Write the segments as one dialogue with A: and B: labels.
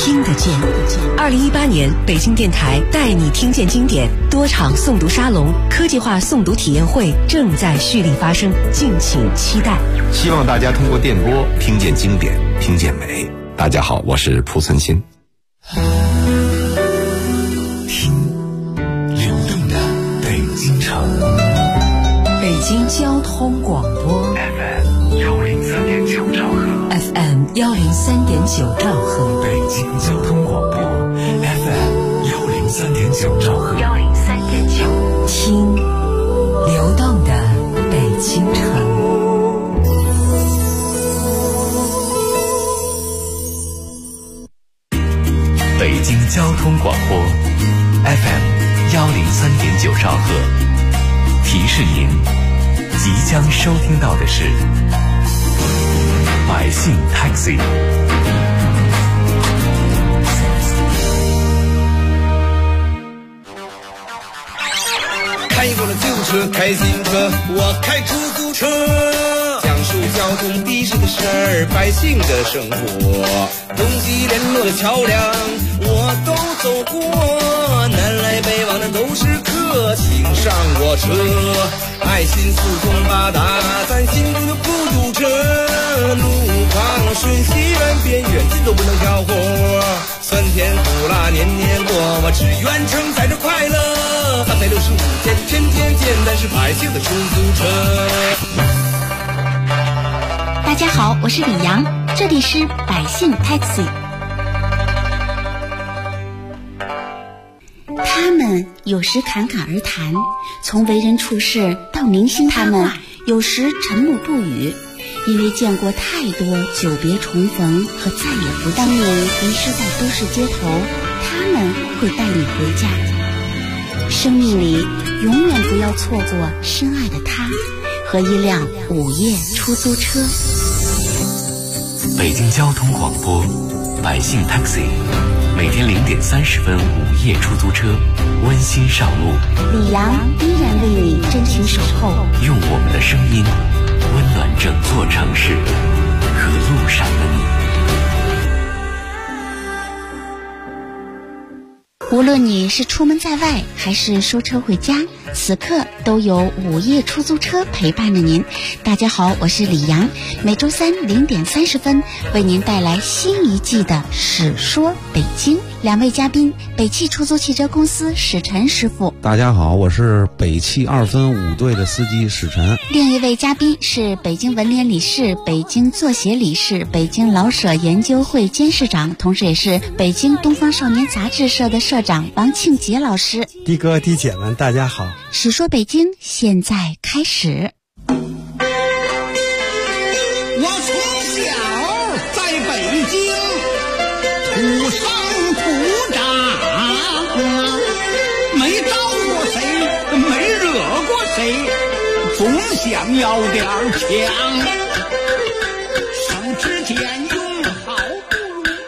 A: 听得见。2018年，北京电台带你听见经典多场诵读沙龙、科技化诵读体验会正在蓄力发生，敬请期待。
B: 希望大家通过电波听见经典，听见美。大家好，我是蒲存昕。
C: 听流动的北京城，
A: 北京交通广播
C: FM 103.9兆赫
A: ，FM103.9兆赫，
C: 北京交通广播 FM103.9兆赫
A: ，103.9，听流动的北京城。
C: 北京交通广播 FM103.9兆赫，提示您即将收听到的是百姓 Taxi。
D: 开过了旧车，开新车，我开出租车，讲述交通的士的事儿，百姓的生活，东西联络的桥梁我都走过，南来北往的都是客，请上我车，爱心四通八达，咱心中就不堵车，路旁顺西远边远近都不能挑活，酸甜苦辣年年过，我只愿承载着快乐，365天天天见，但是百姓的出租车。
E: 大家好，我是李阳，这里是百姓 Taxi。 他们有时侃侃而谈，从为人处事到明星他们有时沉默不语，因为见过太多久别重逢和再也不当年迷失在都市街头，他们会带你回家。生命里永远不要错过深爱的他和一辆午夜出租车。
C: 北京交通广播百姓 Taxi， 每天0点30分午夜出租车温馨上路，
E: 李阳依然为你真情守候，
C: 用我们的声音温暖整座城市和路上的你。
E: 无论你是出门在外还是收车回家，此刻都有午夜出租车陪伴着您。大家好，我是李阳，每周三0点30分为您带来新一季的史说北京。两位嘉宾，北汽出租汽车公司史晨师傅。
F: 大家好，我是北汽2分5队的司机史晨。
E: 另一位嘉宾是北京文联理事、北京作协理事、北京老舍研究会监事长，同时也是北京东方少年杂志社的社长王庆杰老师。
G: 的哥的姐们，大家好。
E: 史说北京现在开始。
H: 我从小在北京土生土长，没招过谁，没惹过谁，总想要点强。省吃俭用好不容易。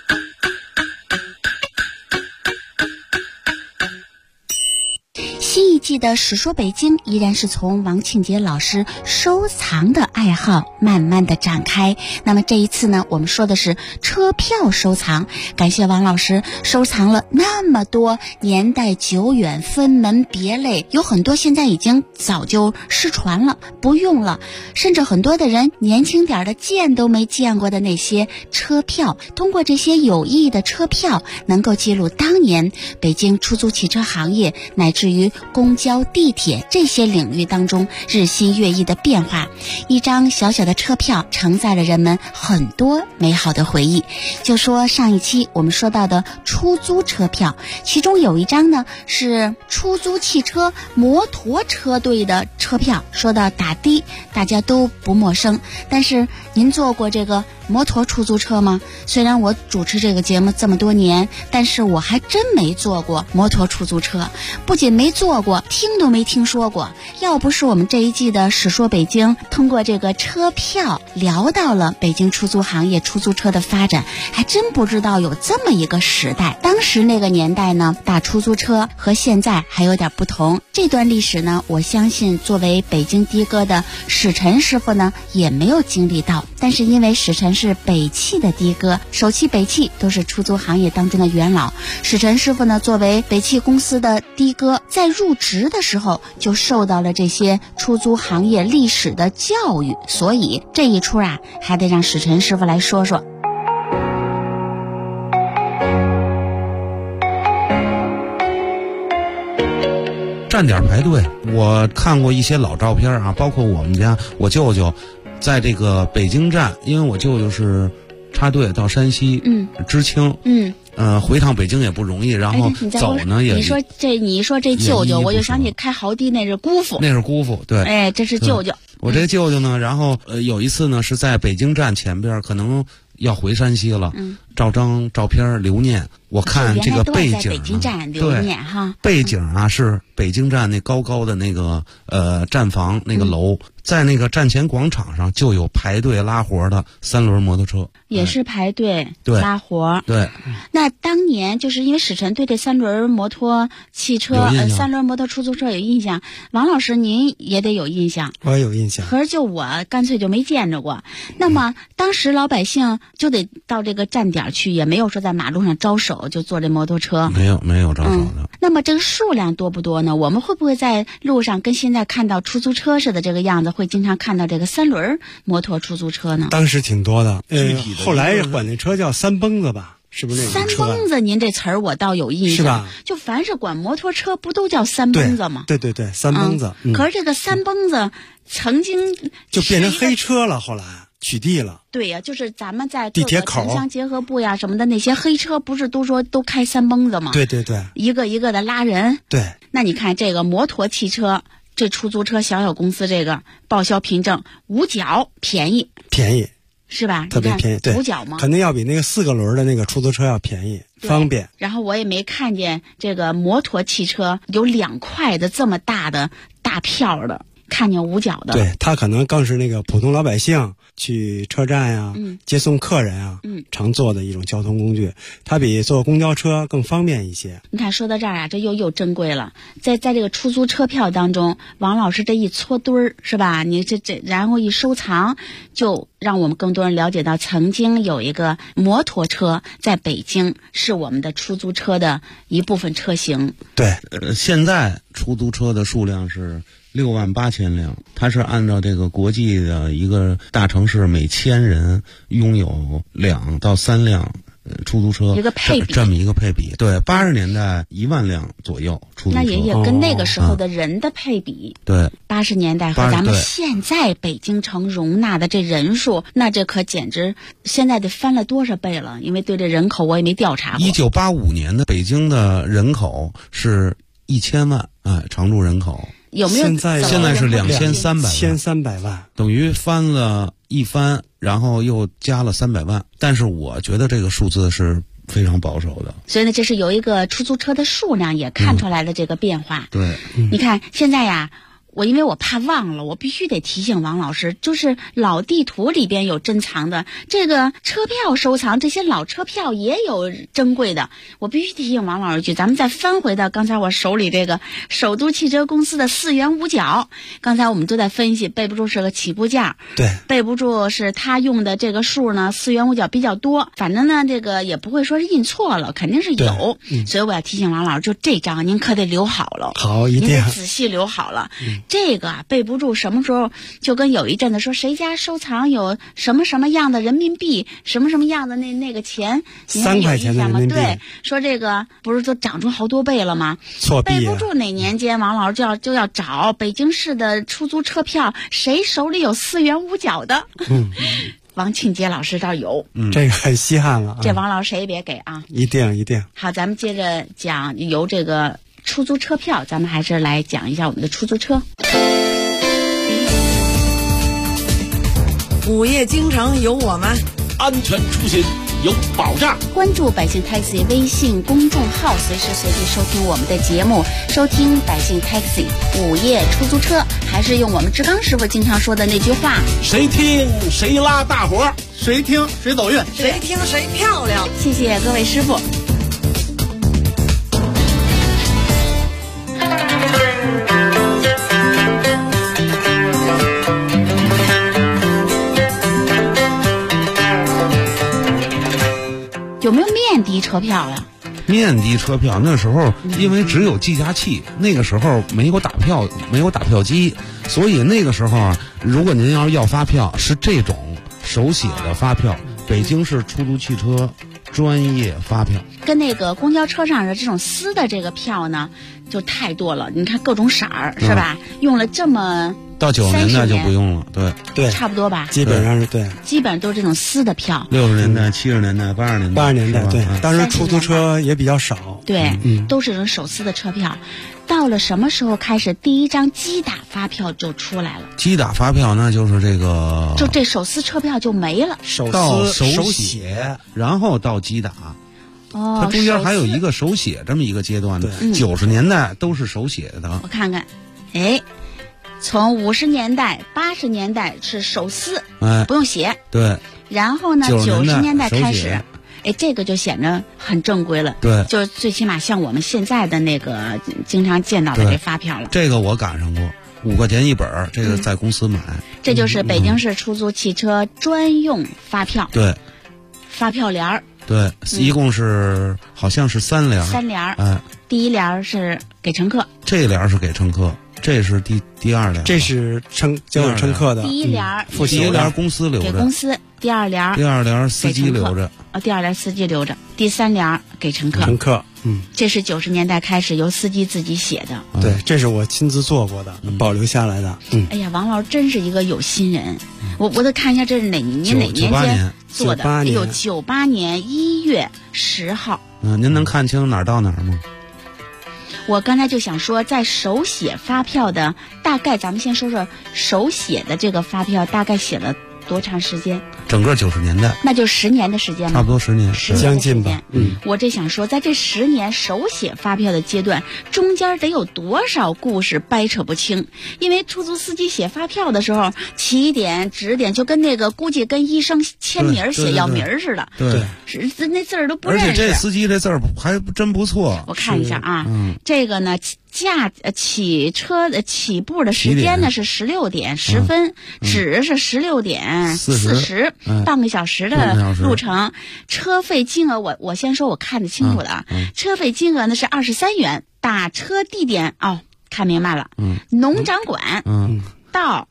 E: 新一季的史说北京依然是从王庆杰老师收藏的爱好慢慢的展开。那么这一次呢，我们说的是车票收藏。感谢王老师收藏了那么多年代久远、分门别类，有很多现在已经早就失传了，不用了，甚至很多的人年轻点的见都没见过的那些车票。通过这些有意义的车票，能够记录当年北京出租汽车行业乃至于公交、地铁这些领域当中日新月异的变化。一张小小的车票承载了人们很多美好的回忆。就说上一期我们说到的出租车票，其中有一张呢是出租汽车摩托车队的车票。说到打的，大家都不陌生，但是您坐过这个摩托出租车吗？虽然我主持这个节目这么多年，但是我还真没坐过摩托出租车，不仅没坐过，听都没听说过。要不是我们这一季的史说北京通过这个车票聊到了北京出租行业出租车的发展，还真不知道有这么一个时代。当时那个年代呢，打出租车和现在还有点不同。这段历史呢，我相信作为北京的哥的史晨师傅呢也没有经历到，但是因为史晨臣是北汽的的哥，首汽北汽都是出租行业当中的元老。史晨师傅呢，作为北汽公司的的哥，在入职的时候就受到了这些出租行业历史的教育，所以这一出啊，还得让史晨师傅来说说。
F: 站点排队，我看过一些老照片啊，包括我们家我舅舅在这个北京站，因为我舅舅是插队到山西知青，回趟北京也不容易，然后走呢也。
E: 你说这舅舅，我就想起开豪迪那是姑父，
F: 对，
E: 哎，这是舅舅。
F: 我这舅舅呢，然后有一次呢是在北京站前边，可能要回山西了，照张照片留念。我看这个背景，
E: 北京站留念哈，
F: 背景啊是北京站那高高的那个站房那个楼，在那个站前广场上就有排队拉活的3轮摩托车，
E: 也是排队拉活。
F: 对，
E: 那当年就是因为史晨对这3轮摩托汽车、3轮摩托出租车有印象，王老师您也得有印象。
G: 我有印象，
E: 可是就我干脆就没见着过。那么当时老百姓就得到这个站点去，也没有说在马路上招手就坐这摩托车，
F: 没有招手的。
E: 那么这个数量多不多呢？我们会不会在路上跟现在看到出租车似的这个样子，会经常看到这个3轮摩托出租车呢？
G: 当时挺多的，后来管那车叫3蹦子吧，是不是那个车？
E: 3蹦子，您这词儿我倒有印象，
G: 是吧？
E: 就凡是管摩托车，不都叫3蹦子吗？
G: 对，3蹦子。
E: 可是这个3蹦子曾经
G: 就变成黑车了，后来取缔了。
E: 对呀，就是咱们在
G: 地铁口、
E: 城乡结合部呀什么的那些黑车，不是都说都开3蹦子吗？
G: 对，
E: 一个一个的拉人。
G: 对，
E: 那你看这个摩托汽车，这出租车小公司这个报销凭证5角便宜，是吧？
G: 特别便宜，对，
E: 5角吗？
G: 肯定要比那个4个轮的那个出租车要便宜，方便。
E: 然后我也没看见这个摩托汽车有2块的这么大的大票的，看见5角的。
G: 对，他可能更是那个普通老百姓去车站呀、接送客人啊，常坐的一种交通工具，它比坐公交车更方便一些。
E: 你看说到这儿啊，这又珍贵了。在这个出租车票当中，王老师这一撮堆儿是吧？你这然后一收藏，就让我们更多人了解到，曾经有一个摩托车在北京是我们的出租车的一部分车型。
G: 对，
F: 现在出租车的数量是68000辆，它是按照这个国际的一个大城市每1000人拥有2到3辆出租车，
E: 一个配比，
F: 这么一个配比。对，80年代1万辆左右出租车，
E: 那也跟那个时候的人的配比。
F: 对
E: ，80年代和咱们现在北京城容纳的这人数，那这可简直现在得翻了多少倍了？因为对这人口我也没调查过。
F: 1985年的北京的人口是1000万，常住人口。
E: 有没有
F: 现在是
G: 2300万，
F: 等于翻了一番，然后又加了300万。但是我觉得这个数字是非常保守的。
E: 所以呢，这是由一个出租车的数量也看出来的这个变化。
F: 对，
E: 你看现在呀。因为我怕忘了，我必须得提醒王老师，就是老地图里边有珍藏的这个车票收藏，这些老车票也有珍贵的。我必须提醒王老师一句，咱们再翻回到刚才我手里这个首都汽车公司的4元5角。刚才我们都在分析，备不住是个起步价，
G: 对，
E: 备不住是他用的这个数呢，4元5角比较多。反正呢，这个也不会说是印错了，肯定是有。所以我要提醒王老师，就这张您可得留好了，
G: 好，一定
E: 您得仔细留好了。这个备不住什么时候，就跟有一阵子说谁家收藏有什么什么样的人民币，什么什么样的那个钱
G: ，3块钱的人民币，
E: 对，说这个不是都涨出好多倍了吗？
G: 错币
E: 备不住哪年间，王老师就要找北京市的出租车票，谁手里有4元5角的？王庆杰老师这儿有，
G: 这个很稀罕了。
E: 这王老师谁也别给啊！
G: 一定。
E: 好，咱们接着讲由这个出租车票，咱们还是来讲一下我们的出租车。
I: 午夜京城有我们，
J: 安全出行有保障。
E: 关注百姓 Taxi 微信公众号，随时随地收听我们的节目，收听百姓 Taxi 午夜出租车。还是用我们志刚师傅经常说的那句话：
J: 谁听谁拉大伙，
H: 谁听谁走运，
I: 谁听谁漂亮。
E: 谢谢各位师傅。 有没有面的车票呀？
F: 面的车票那时候因为只有计价器，那个时候没有打票，没有打票机，所以那个时候啊，如果您要发票是这种手写的发票，北京市出租汽车专业发票，
E: 跟那个公交车上的这种撕的这个票呢，就太多了。你看各种色儿是吧？用了这么
F: 到90年代就不用了，
G: 对，
E: 差不多吧。
G: 基本上是对，
E: 基本都是这种撕的票。
F: 60年代、70年代、80年代，
G: 对，当时出租车也比较少，
E: 对，都是这种手撕的车票。到了什么时候开始第一张机打发票就出来了？
F: 机打发票那就是这个，
E: 就这手撕车票就没了，
F: 到手写，然后到机打。
E: 哦，
F: 它中间还有一个手写这么一个阶段的。90年代都是手写的。
E: 我看看，从50年代、80年代是手撕，不用写。
F: 对。
E: 然后呢，90年代开始。这个就显得很正规了。
F: 对，
E: 就是最起码像我们现在的那个经常见到的这发票了。
F: 这个我赶上过，5块钱一本，这个在公司买。
E: 这就是北京市出租汽车专用发票。
F: 对，
E: 发票联儿。
F: 对，一共是好像是3联。
E: 3联。第一联是给乘客。
F: 这联是给乘客。这是第二联，
G: 这是交给乘客的。
E: 第一联，
F: 第一联公司留着，
E: 给公司；第二联
F: 司机留着，
E: 第二联司机留着，第3联给乘客。
G: 乘客，
E: 这是90年代开始由司机自己写的。
G: 对，这是我亲自做过的，保留下来的。
E: 哎呀，王老师真是一个有心人。我得看一下这是哪年间做的。哎呦，98年1月10号。
F: 您能看清哪儿到哪儿吗？
E: 我刚才就想说，在手写发票的大概，咱们先说说手写的这个发票大概写了多长时间？
F: 整个90年代，
E: 那就10年的时间吧，
F: 差不多10年，
G: 将近吧。
E: 我这想说，在这10年手写发票的阶段，中间得有多少故事掰扯不清？因为出租司机写发票的时候，起点、指点就跟那个估计跟医生签名写药名似的，
F: 对，
E: 是那字儿都不认识。
F: 而且这司机这字儿还真不错。
E: 我看一下啊，这个呢。起车的起步的时间呢是16点10分，指是16点40，半个小时的路程。车费金额我先说我看得清楚的啊，车费金额呢是23元。打车地点看明白了，农展馆到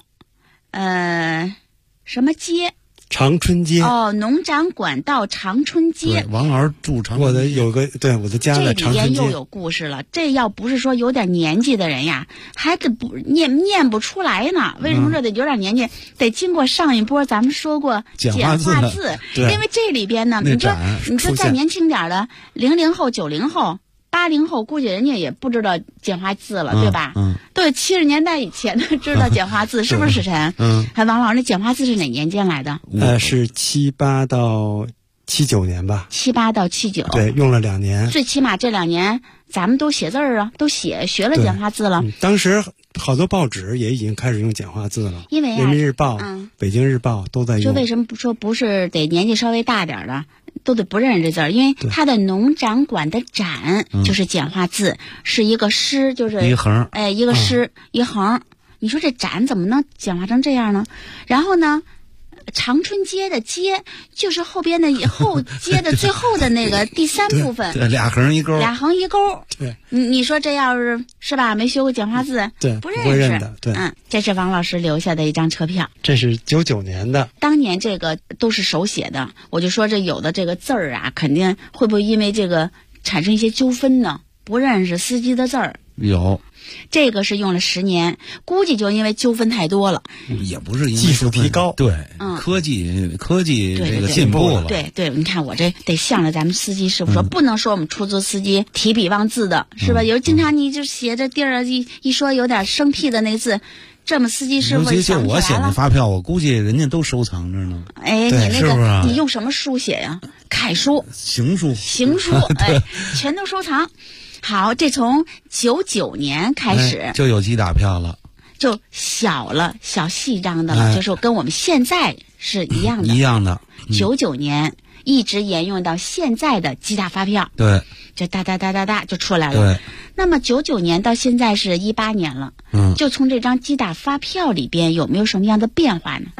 E: 什么街？
G: 长春街
E: 农展馆到长春街。
F: 王老师住长春街。
G: 我的家在长春街。
E: 这里边又有故事了。这要不是说有点年纪的人呀，还得不念不出来呢。为什么说得有点年纪？得经过上一波咱们说过简化字，因为这里边呢，你说再年轻点的00后、90后。80后估计人家也不知道简化字了，对吧？对，70年代以前的知道简化字，是不是史晨？还王老师，那简化字是哪年间来的？
G: 是78到79年吧。
E: 78到79。
G: 对，用了2年。
E: 最起码这2年咱们都写字儿啊，都学了简化字了。
G: 当时好多报纸也已经开始用简化字了，
E: 因为
G: 人民日报、北京日报都在用。
E: 就为什么说不是得年纪稍微大点的？都得不认识这字儿，因为它的农展馆的展就是简化字，是一个诗，就是
F: 一横，
E: 一个诗一横。你说这展怎么能简化成这样呢？然后呢，长春街的街就是后边的后街的最后的那个第3部分，
F: 对，俩横一勾。
G: 对，
E: 你说这要是吧，没学过简化字，
G: 对，
E: 不认识。
G: 对，
E: 这是王老师留下的一张车票，
G: 这是99年的。
E: 当年这个都是手写的，我就说这有的这个字儿啊，肯定会不会因为这个产生一些纠纷呢？不认识司机的字儿。
F: 有。
E: 这个是用了10年，估计就因为纠纷太多了，
F: 也不是因为
G: 技术提高，
F: 对，科技这个进步了，
E: 对，你看我这得向着咱们司机师傅说，不能说我们出租司机提笔忘字的，是吧？有经常你就写着地儿一说有点生僻的那字，这么司机师傅
F: 就我写的发票，我估计人家都收藏着呢。
E: 你那个
F: 是不是
E: 你用什么书写呀？楷书、
F: 行书，
E: 全都收藏。好，这从99年开始
F: 就有机打票了，
E: 就小细张的了，就是跟我们现在是一样的。99年一直沿用到现在的机打发票，
F: 对，
E: 就哒就出来了。
F: 对，
E: 那么99年到现在是18年了，就从这张机打发票里边有没有什么样的变化呢？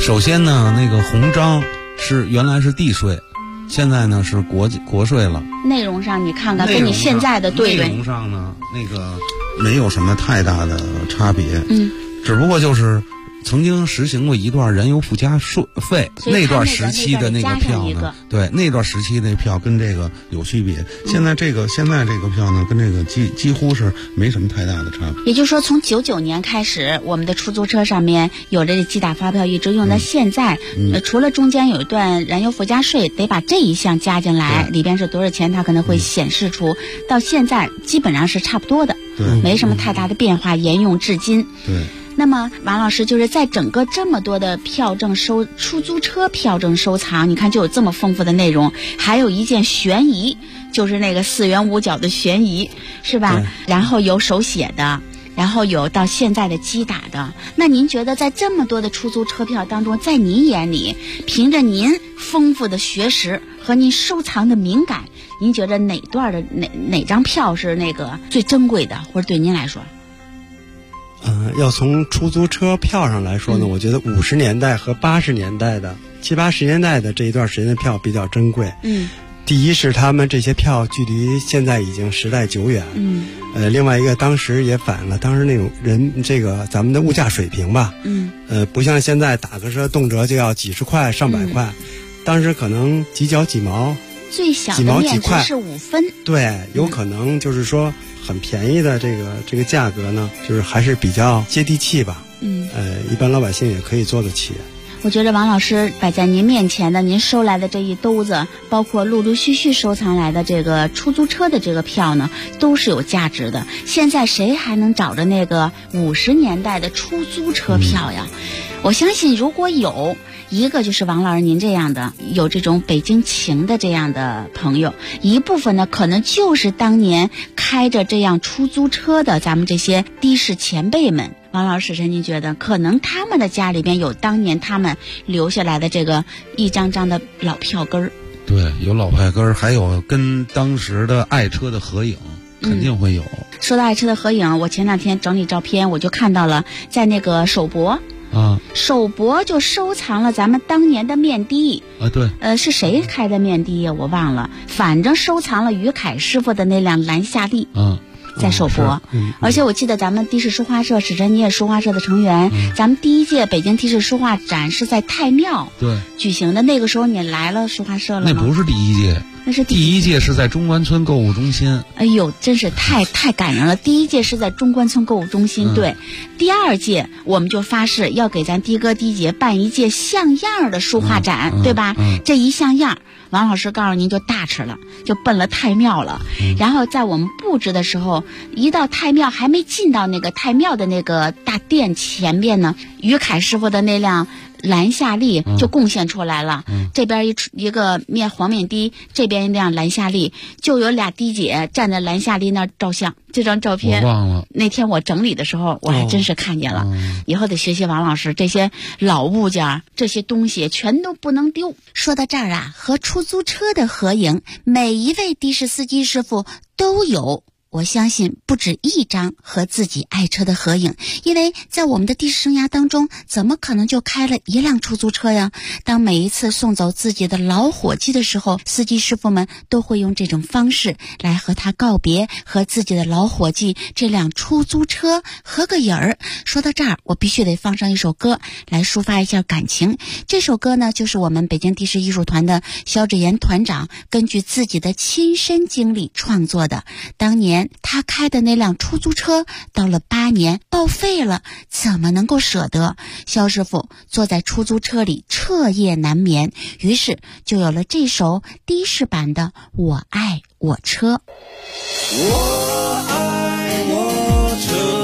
F: 首先呢，那个红章原来是地税，现在呢是国税了。
E: 内容上你看看跟你现在的对
F: 内容上呢，那个没有什么太大的差别。只不过就是曾经实行过一段燃油附加费，那段时期的那个票呢，对，那段时期那票跟这个有区别。现在这个票呢，跟这个几乎是没什么太大的差别。
E: 也就是说，从99年开始，我们的出租车上面有这机打发票，一直用到现在。除了中间有一段燃油附加税，得把这一项加进来，里边是多少钱，它可能会显示出。到现在基本上是差不多的，没什么太大的变化，沿用至今。
F: 对。
E: 那么王老师就是在整个这么多的票证出租车票证收藏，你看就有这么丰富的内容，还有一件悬疑，就是那个4元5角的悬疑，是吧？然后有手写的，然后有到现在的机打的。那您觉得在这么多的出租车票当中，在您眼里，凭着您丰富的学识和您收藏的敏感，您觉得哪张票是那个最珍贵的，或者对您来说？
G: 要从出租车票上来说呢，我觉得50年代和80年代的70、80年代的这一段时间的票比较珍贵。第一是他们这些票距离现在已经时代久远。另外一个当时也反映了当时那种咱们的物价水平吧。不像现在打个车动辄就要几十块上百块，当时可能几角几毛，
E: 最小的面值是5分。
G: 对，有可能就是说很便宜的这个价格呢，就是还是比较接地气吧。一般老百姓也可以做得起。
E: 我觉得王老师摆在您面前的，您收来的这一兜子，包括陆陆续续收藏来的这个出租车的这个票呢，都是有价值的。现在谁还能找着那个50年代的出租车票呀？我相信如果有一个就是王老师您这样的有这种北京情的这样的朋友，一部分呢可能就是当年开着这样出租车的咱们这些的士前辈们。王老师，您觉得可能他们的家里边有当年他们留下来的这个一张张的老票根儿？
F: 对，有老票根儿，还有跟当时的爱车的合影，肯定会有。
E: 说到爱车的合影，我前两天整理照片，我就看到了在那个首博。首博就收藏了咱们当年的面的
F: 对，
E: 是谁开的面的呀？我忘了，反正收藏了于凯师傅的那辆兰夏利。在首博，而且我记得咱们的士书画社，史晨你也书画社的成员，咱们第一届北京的士书画展是在太庙举行的，那个时候你来了书画社了吗？
F: 那不是第一届，
E: 那是
F: 第一届是在中关村购物中心。
E: 哎呦，真是太感人了！第一届是在中关村购物中心，对。第二届我们就发誓要给咱的哥的姐办一届像样的书画展，对吧？这一像样，王老师告诉您就大吃了，就奔了太庙了。然后在我们布置的时候，一到太庙还没进到那个太庙的那个大殿前边呢，于凯师傅的那辆兰夏利就贡献出来了。这边一个黄面的，这边一辆兰夏利，就有俩的姐站在兰夏利那儿照相。这张照片
F: 我忘了，
E: 那天我整理的时候我还真是看见了。以后得学习王老师，这些老物件这些东西全都不能丢。说到这儿啊，和出租车的合影，每一位的士司机师傅都有，我相信不止一张和自己爱车的合影，因为在我们的的士生涯当中，怎么可能就开了一辆出租车呀？当每一次送走自己的老伙计的时候，司机师傅们都会用这种方式来和他告别，和自己的老伙计这辆出租车合个影儿。说到这儿，我必须得放上一首歌来抒发一下感情。这首歌呢，就是我们北京的士艺术团的肖志岩团长根据自己的亲身经历创作的。当年他开的那辆出租车到了8年报废了，怎么能够舍得？肖师傅坐在出租车里彻夜难眠，于是就有了这首的士版的《我爱我车》。
D: 我爱我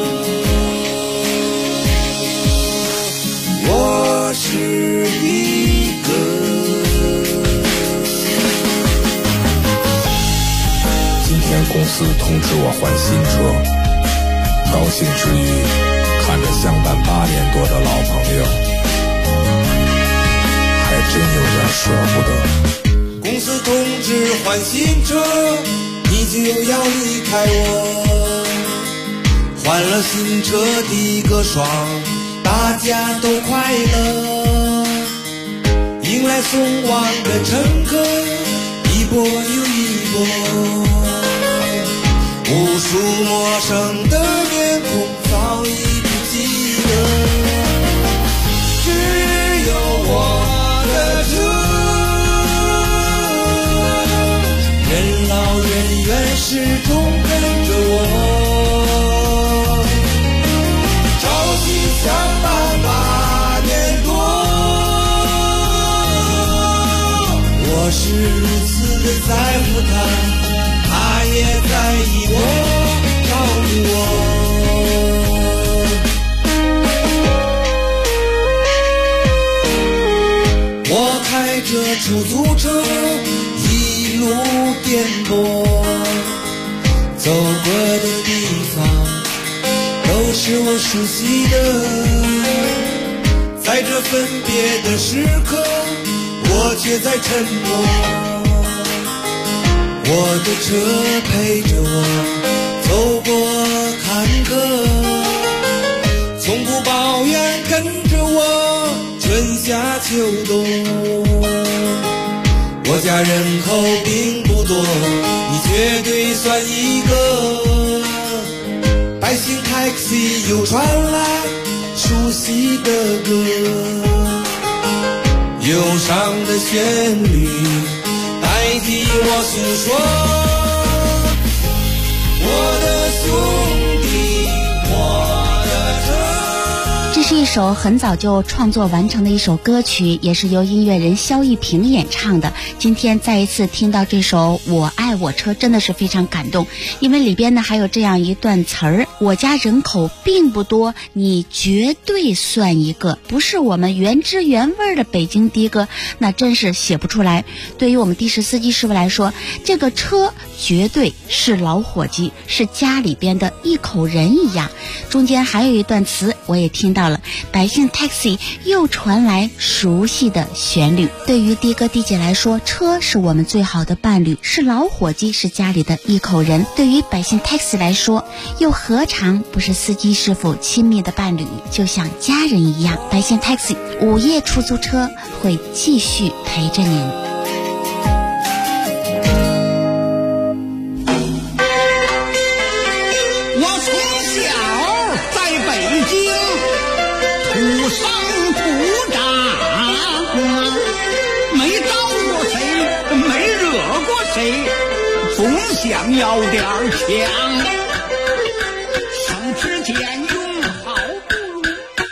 D: 车，我是一个
B: 公司通知我换新车，高兴之余看着相伴8年多的老朋友，还真有点舍不得。
D: 公司通知换新车，你就要离开我。换了新车的个爽，大家都快乐。 迎来送往的乘客一波又一波，无数陌生的面孔早已不记得，只有我的车，任劳任怨始终跟着我，朝夕相伴8年多，我是如此的在乎他，他也在意我，照顾我。我开着出租车一路颠簸，走过的地方都是我熟悉的，在这分别的时刻我却在沉默，我的车陪着我走过坎坷，从不抱怨，跟着我春夏秋冬。我家人口并不多，你绝对算一个，百姓 taxi 又传来熟悉的歌，忧伤的旋律代替我诉说，我的兄弟，我的车。
E: 这是一首很早就创作完成的一首歌曲，也是由音乐人萧逸平演唱的。今天再一次听到这首《我爱我车》，真的是非常感动，因为里边呢还有这样一段词儿：我家人口并不多，你绝对算一个。不是我们原汁原味的北京的哥，那真是写不出来。对于我们的士司机师傅来说，这个车绝对是老伙计，是家里边的一口人一样。中间还有一段词我也听到了，百姓 taxi 又传来熟悉的旋律。对于的哥的姐来说，车是我们最好的伴侣，是老伙计，是家里的一口人。对于百姓 taxi 来说，又何尝不是司机师傅亲密的伴侣，就像家人一样。百姓 taxi 午夜出租车会继续陪着您。
H: 我从小在北京土生土长，没招过谁，没惹过谁，总想要点强，省吃俭用好不如。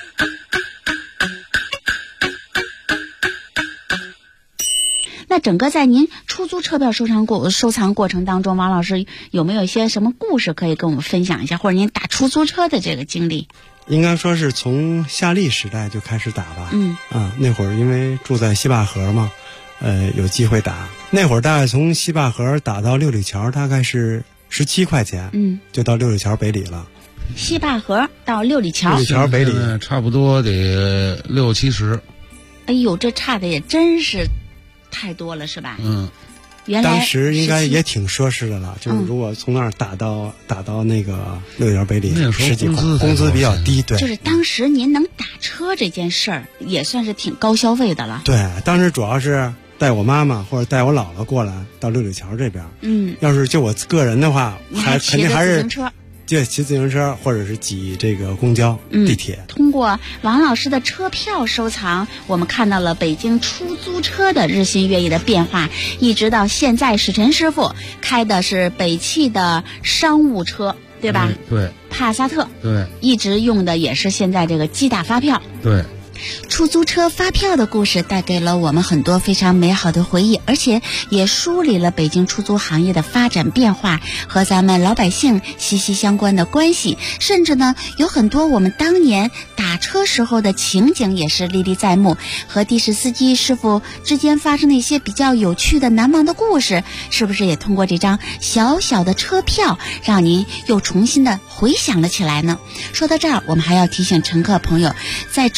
E: 那整个在您出租车票收藏过程当中，王老师有没有一些什么故事可以跟我们分享一下，或者您打出租车的这个经历？
G: 应该说是从夏利时代就开始打吧。那会儿因为住在西坝河嘛，有机会打。那会儿大概从西坝河打到六里桥大概是17块钱，就到六里桥北里了。
E: 西坝河到六里桥，
G: 六里桥北里
F: 差不多得60、70。
E: 哎呦，这差的也真是太多了，是吧？原来
G: 当时应该也挺奢侈的了，就是如果从那儿打到那个六里桥北里，10几块，工资比较低，对。
E: 就是当时您能打车这件事儿，也算是挺高消费的了。
G: 对，当时主要是带我妈妈或者带我姥姥过来到六里桥这边。要是就我个人的话，肯定还是对，骑自行车或者是挤这个公交、地铁。
E: 通过王老师的车票收藏，我们看到了北京出租车的日新月异的变化，一直到现在，史晨师傅开的是北汽的商务车，对吧？
F: 对。
E: 帕萨特。
F: 对。
E: 一直用的也是现在这个机打发票。
F: 对。
E: 出租车发票的故事带给了我们很多非常美好的回忆，而且也梳理了北京出租行业的发展变化和咱们老百姓息息相关的关系，甚至呢有很多我们当年打车时候的情景也是历历在目，和的士司机师傅之间发生的一些比较有趣的难忘的故事，是不是也通过这张小小的车票让您又重新的回想了起来呢？说到这儿，我们还要提醒乘客朋友，在乘坐完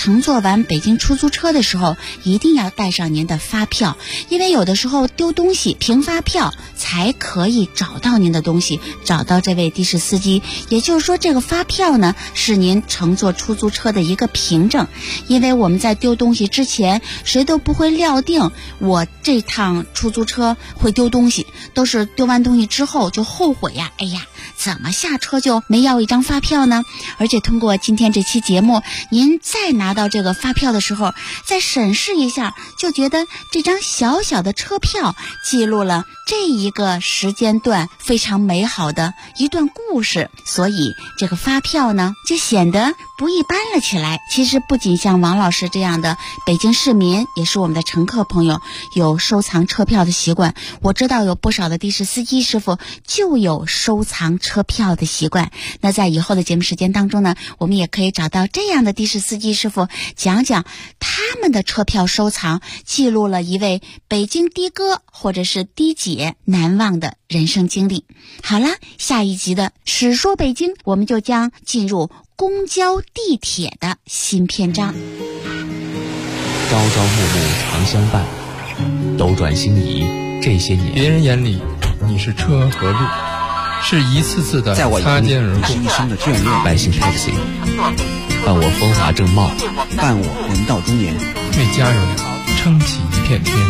E: 完北京出租车的时候，一定要带上您的发票，因为有的时候丢东西凭发票才可以找到您的东西，找到这位的士司机。也就是说，这个发票呢是您乘坐出租车的一个凭证。因为我们在丢东西之前，谁都不会料定我这趟出租车会丢东西，都是丢完东西之后就后悔呀，哎呀，怎么下车就没要一张发票呢？而且通过今天这期节目，您再拿到这个发票的时候，再审视一下，就觉得这张小小的车票记录了这一个时间段非常美好的一段故事，所以这个发票呢就显得不一般了起来。其实不仅像王老师这样的北京市民，也是我们的乘客朋友有收藏车票的习惯，我知道有不少的的士司机师傅就有收藏车票的习惯。那在以后的节目时间当中呢，我们也可以找到这样的的士司机师傅，讲讲他们的车票收藏记录了一位北京的哥或者是的姐难忘的人生经历。好了，下一集的史说北京，我们就将进入公交地铁的新篇章。
C: 朝朝暮暮常相伴，斗转星移这些年，
K: 别人眼里你是车和路，是一次次的擦肩而过，
L: 是一生的眷恋。
C: 百姓 taxi， 伴我风华正茂，
L: 伴我人到中年，
K: 为家人撑起一片天。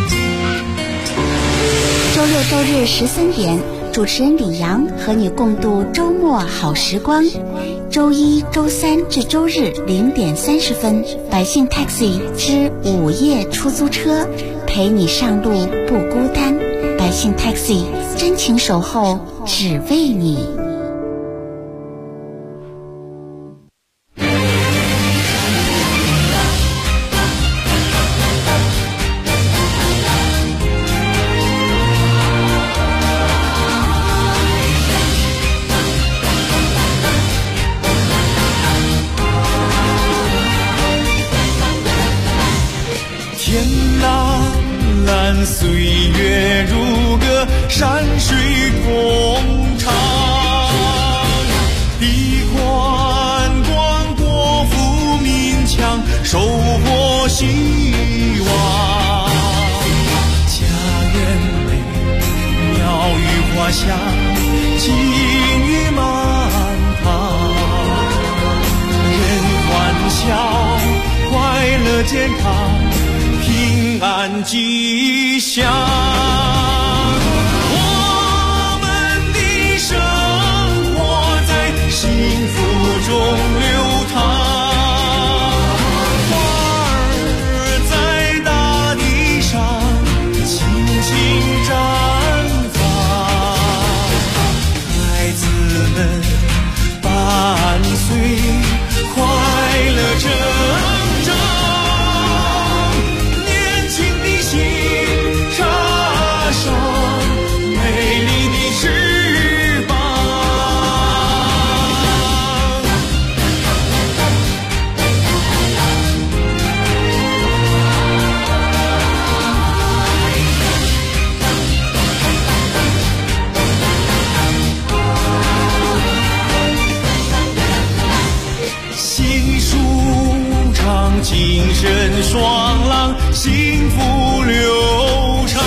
E: 周六周日13点，主持人李阳和你共度周末好时光。周一、周三至周日0点30分，百姓 taxi 之午夜出租车，陪你上路不孤单。百姓 taxi 真情守候，只为你。
M: 岁月如歌，山水共长。地宽广，国富民强，收获希望。家园美，鸟语花香，金玉满堂。人欢笑，快乐健康，平安吉祥。我们的生活在幸福中流淌，花儿在大地上轻轻绽放，孩子们伴随快乐成长。精神爽朗，幸福流畅，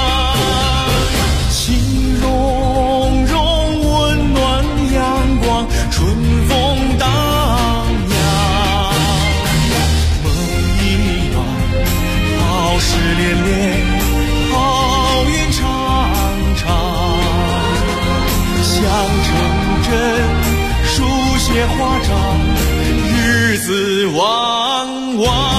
M: 情融融，温暖阳光，春风荡漾。梦一圆，好事连连，好运常常。想成真，书写华章，日子旺旺。